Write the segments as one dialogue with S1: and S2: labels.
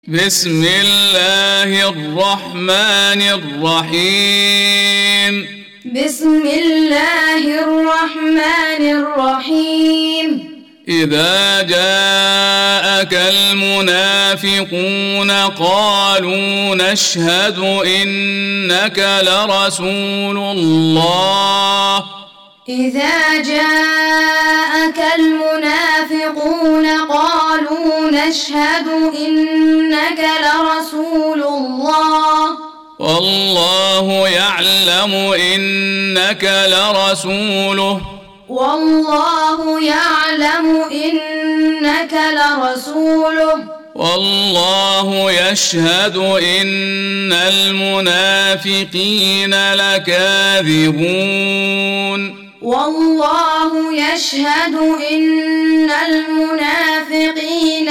S1: بسم الله الرحمن الرحيم
S2: بسم الله الرحمن الرحيم
S1: إذا جاءك المنافقون قالوا نشهد إنك لرسول الله
S2: إذا جاءك المنافقون قالوا نشهد إنك لرسول الله
S1: والله يعلم إنك لرسوله
S2: والله يعلم إنك لرسوله
S1: والله يشهد إن المنافقين لكاذبون
S2: والله يشهد إن المنافقين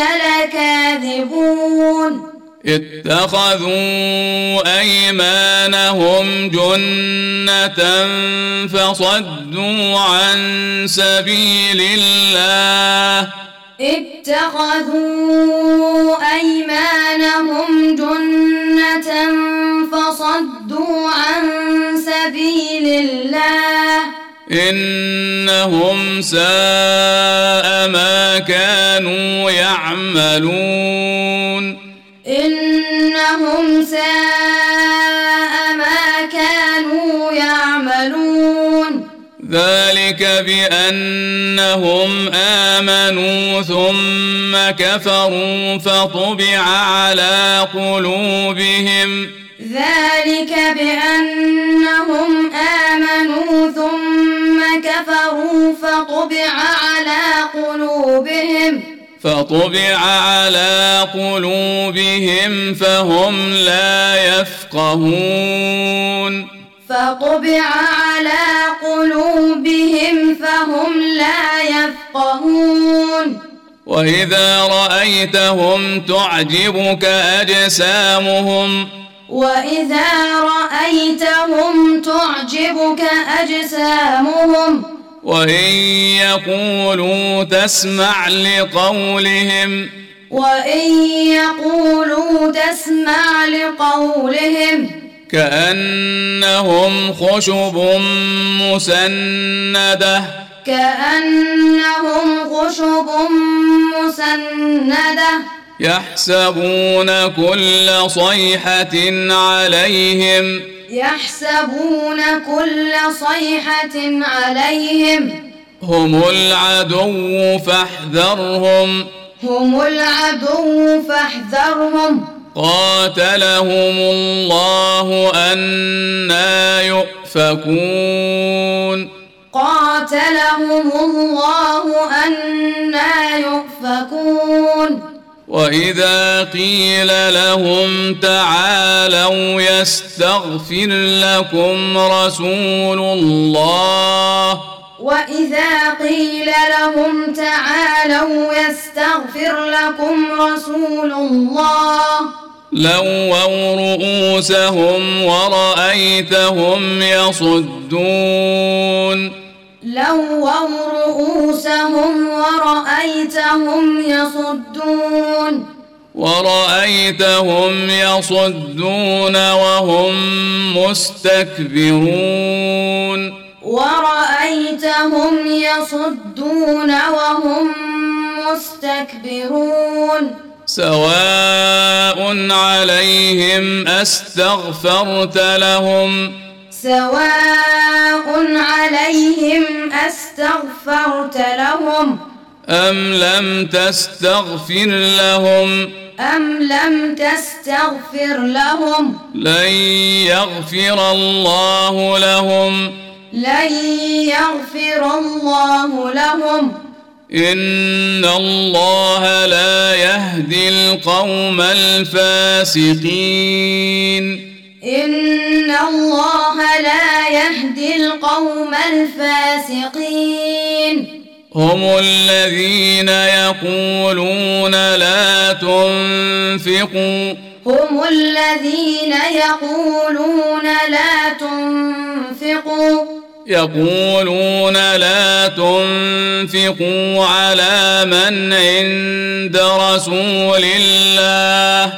S2: لكاذبون
S1: اتخذوا أيمانهم جنة فصدوا عن سبيل الله
S2: اتخذوا أيمانهم جنة فصدوا عن سبيل الله
S1: إنهم ساء ما كانوا يعملون
S2: إنهم ساء ما كانوا يعملون
S1: ذلك بأنهم آمنوا ثم كفروا فطبع على قلوبهم
S2: ذلك بأنهم آمنوا ثم كفروا
S1: فطبع على قلوبهم فهم لا يفقهون
S2: فطبع على قلوبهم فهم لا يفقهون
S1: وإذا رأيتهم تعجبك أجسامهم وإن يقولوا تسمع لقولهم كأنهم خشب مسندة يحسبون كل صيحة عليهم هم العدو فاحذرهم قاتلهم الله أنى يؤفكون وإذا قيل لهم تعالوا يستغفر لكم رسول الله لووا رؤوسهم ورأيتهم يصدون وهم مستكبرون سواء عليهم أستغفرت لهم أم لم تستغفر لهم لن يغفر الله لهم إن الله لا يهدي القوم الفاسقين هم الذين يقولون لا تنفقوا يقولون لا تنفقوا على من عند رسول الله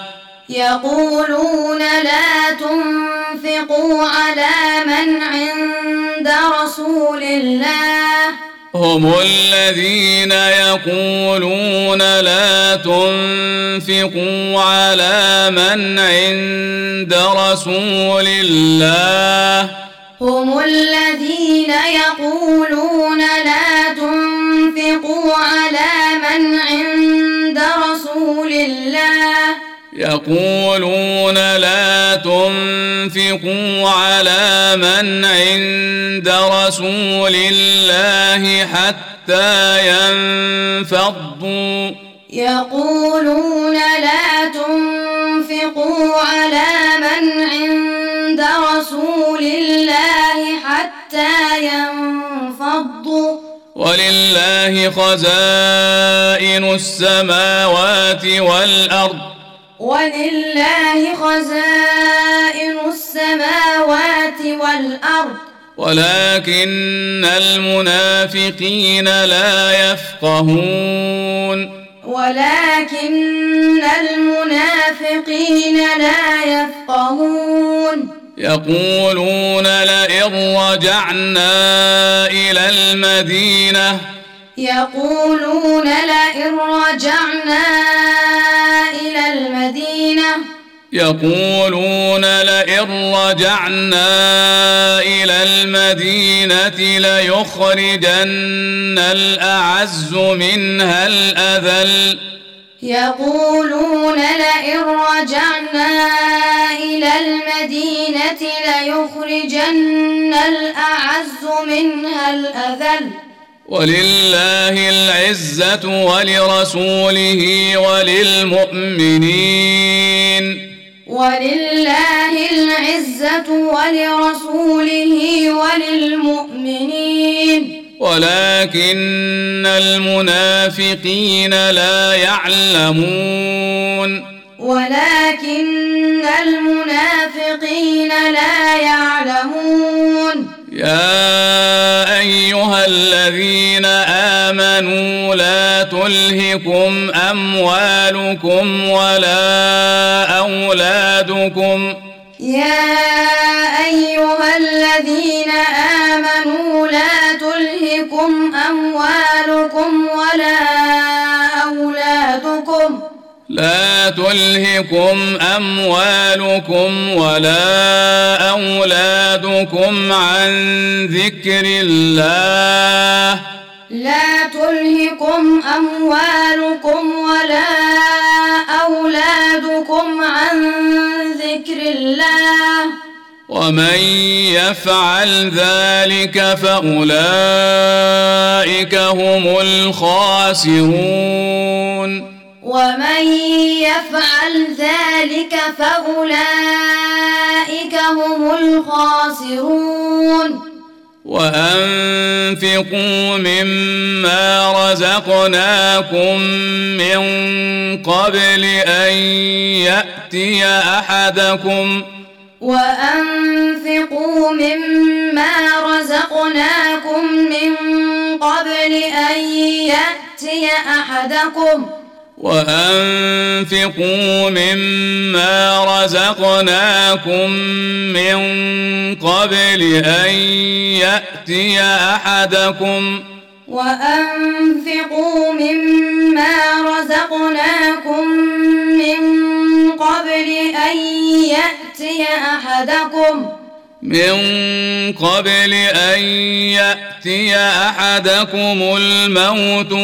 S2: يقولون لا تنفقوا على من عند رسول الله
S1: هم الذين يقولون لا تنفقوا على من عند رسول الله
S2: هم الذين يقولون لا تنفقوا على من عند رسول الله
S1: يقولون لا تنفقوا على من عند رسول الله حتى ينفضوا
S2: يقولون لا تنفقوا على من عند رسول الله حتى ينفضوا
S1: ولله خزائن السماوات والأرض
S2: ولله خزائن السماوات والأرض
S1: ولكن المنافقين لا يفقهون
S2: ولكن المنافقين لا يفقهون
S1: يقولون لئن رجعنا إلى المدينة
S2: يقولون لئن رجعنا إلى المدينة
S1: يقولون لئن رجعنا إلى المدينة ليخرجن الأعز منها الأذل
S2: يقولون لئن رجعنا إلى المدينة ليخرجن الأعز منها الأذل
S1: ولله العزة ولرسوله وللمؤمنين
S2: ولله العزة ولرسوله وللمؤمنين
S1: ولكن المنافقين لا يعلمون
S2: ولكن المنافقين لا يعلمون
S1: يا أيها الذين آمنوا لا تلهكم أموالكم ولا أولادكم
S2: يا أيها الذين آمنوا لا تلهكم أموالكم ولا أولادكم
S1: لا تلهكم أموالكم ولا أولادكم عن ذكر الله
S2: لا تلهكم أموالكم ولا أولادكم عن ذكر الله
S1: ومن يفعل ذلك فأولئك هم الخاسرون
S2: ومن يفعل ذلك فأولئك هم الخاسرون
S1: وأنفقوا مما رزقناكم من قبل أن يأتي أحدكم
S2: وأنفقوا مما رزقناكم من قبل أن يأتي أحدكم
S1: وأنفقوا مما رزقناكم من قبل أن يأتي أحدكم
S2: وأنفقوا مما رزقناكم من قبل أن يأتي أحدكم
S1: الموت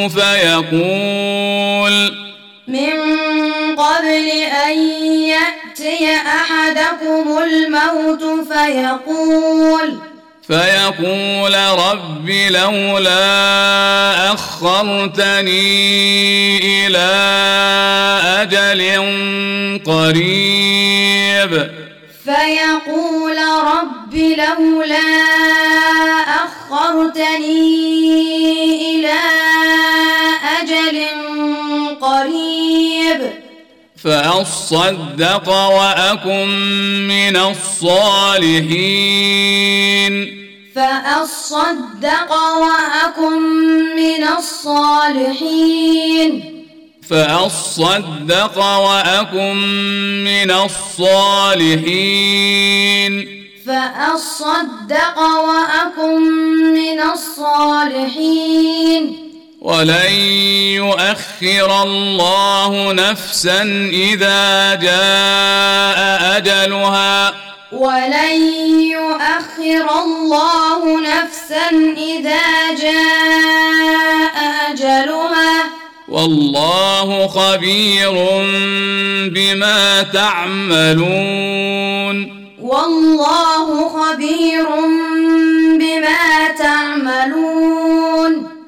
S1: فيقول رب لولا أخرتني إلى أجل قريب
S2: فيقول رب لولا أخرتني إلى أجل قريب
S1: فأصدق وأكن من الصالحين
S2: فأصدق وأكن من الصالحين
S1: فأصدق وأكن من الصالحين
S2: فأصدق وأكن من الصالحين
S1: ولن يؤخر الله نفسا إذا جاء أجلها
S2: ولن يؤخر الله نفسا إذا جاء أجلها
S1: والله خبير بما تعملون
S2: والله خبير بما تعملون